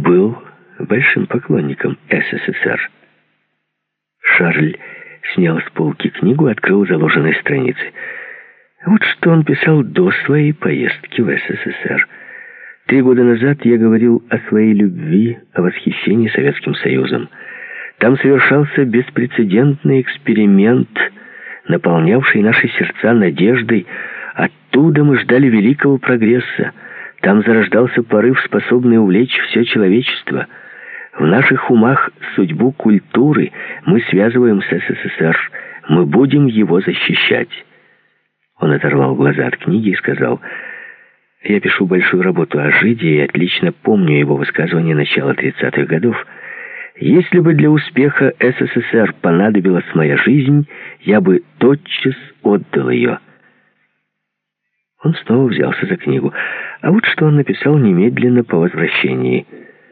был большим поклонником СССР. Шарль снял с полки книгу и открыл заложенные страницы. Вот что он писал до своей поездки в СССР. 3 года назад я говорил о своей любви, о восхищении Советским Союзом. Там совершался беспрецедентный эксперимент, наполнявший наши сердца надеждой. Оттуда мы ждали великого прогресса. Там зарождался порыв, способный увлечь все человечество. В наших умах судьбу культуры мы связываем с СССР. Мы будем его защищать. Он оторвал глаза от книги и сказал: «Я пишу большую работу о Жиде и отлично помню его высказывание начала 30-х годов. Если бы для успеха СССР понадобилась моя жизнь, я бы тотчас отдал ее». Он снова взялся за книгу. А вот что он написал немедленно по возвращении.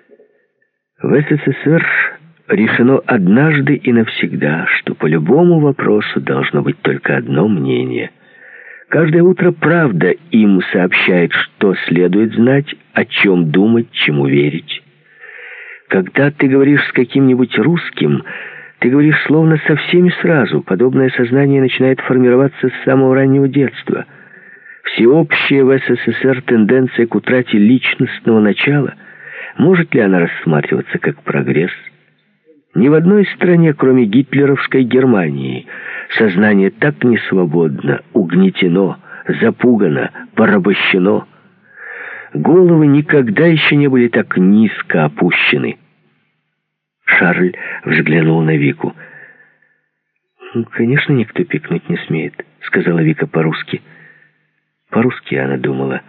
«В СССР решено однажды и навсегда, что по любому вопросу должно быть только одно мнение. Каждое утро правда им сообщает, что следует знать, о чем думать, чему верить. Когда ты говоришь с каким-нибудь русским, ты говоришь словно со всеми сразу. Подобное сознание начинает формироваться с самого раннего детства. Всеобщая в СССР тенденция к утрате личностного начала, может ли она рассматриваться как прогресс? Ни в одной стране, кроме гитлеровской Германии, сознание так не свободно, угнетено, запугано, порабощено. Головы никогда еще не были так низко опущены». Шарль взглянул на Вику. «Конечно, никто пикнуть не смеет», — сказала Вика по-русски. По-русски она думала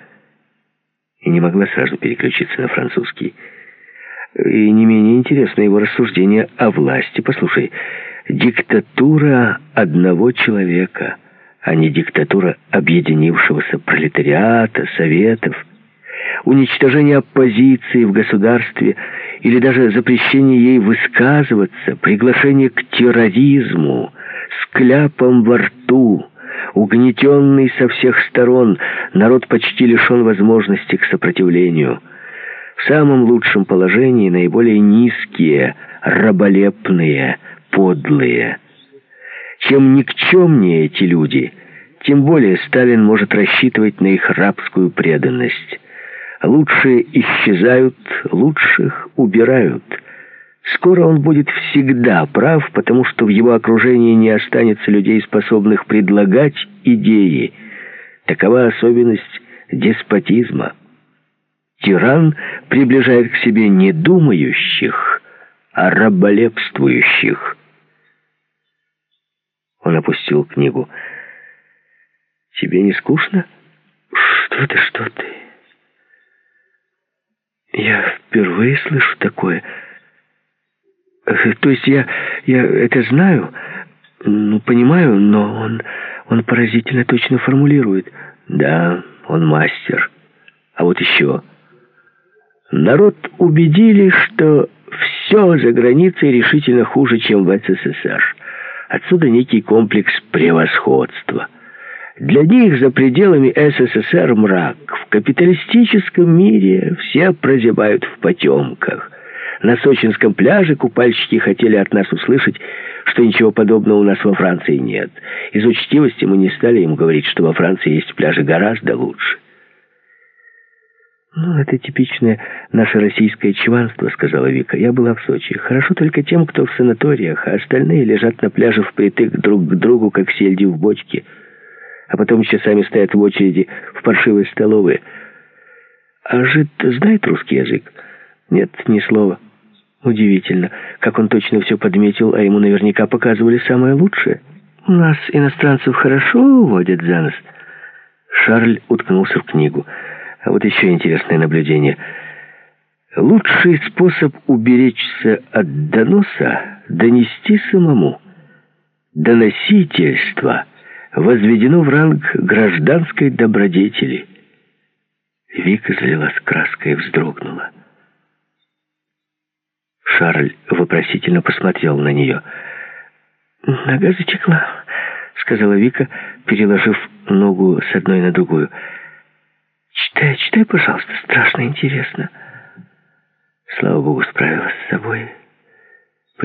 и не могла сразу переключиться на французский. И не менее интересно его рассуждение о власти. Послушай, диктатура одного человека, а не диктатура объединившегося пролетариата, советов, уничтожение оппозиции в государстве или даже запрещение ей высказываться, приглашение к терроризму, с кляпом во рту, угнетенный со всех сторон, народ почти лишен возможности к сопротивлению. В самом лучшем положении наиболее низкие, раболепные, подлые. Чем никчемнее эти люди, тем более Сталин может рассчитывать на их рабскую преданность. Лучшие исчезают, лучших убирают. Скоро он будет всегда прав, потому что в его окружении не останется людей, способных предлагать идеи. Такова особенность деспотизма. Тиран приближает к себе не думающих, а раболепствующих. Он опустил книгу. «Тебе не скучно?» Что ты? Я впервые слышу такое. То есть я это знаю, понимаю, но он поразительно точно формулирует. Да, он мастер. А вот еще. Народ убедили, что все за границей решительно хуже, чем в СССР. Отсюда некий комплекс превосходства. Для них за пределами СССР мрак. В капиталистическом мире все прозябают в потемках. На сочинском пляже купальщики хотели от нас услышать, что ничего подобного у нас во Франции нет. Из учтивости мы не стали им говорить, что во Франции есть пляжи гораздо лучше. «Это типичное наше российское чванство», — сказала Вика. «Я была в Сочи. Хорошо только тем, кто в санаториях, а остальные лежат на пляже впритык друг к другу, как сельди в бочке, а потом часами стоят в очереди в паршивые столовые. А жид знает русский язык?» «Нет, ни слова». «Удивительно, как он точно все подметил, а ему наверняка показывали самое лучшее. У нас иностранцев хорошо уводят за нос». Шарль уткнулся в книгу. А вот еще интересное наблюдение. Лучший способ уберечься от доноса — донести самому. Доносительство возведено в ранг гражданской добродетели. Вика залилась краской и вздрогнула. Шарль вопросительно посмотрел на нее. «Нога затекла», — сказала Вика, переложив ногу с одной на другую. «Читай, пожалуйста, страшно интересно». Слава богу, справилась с собой.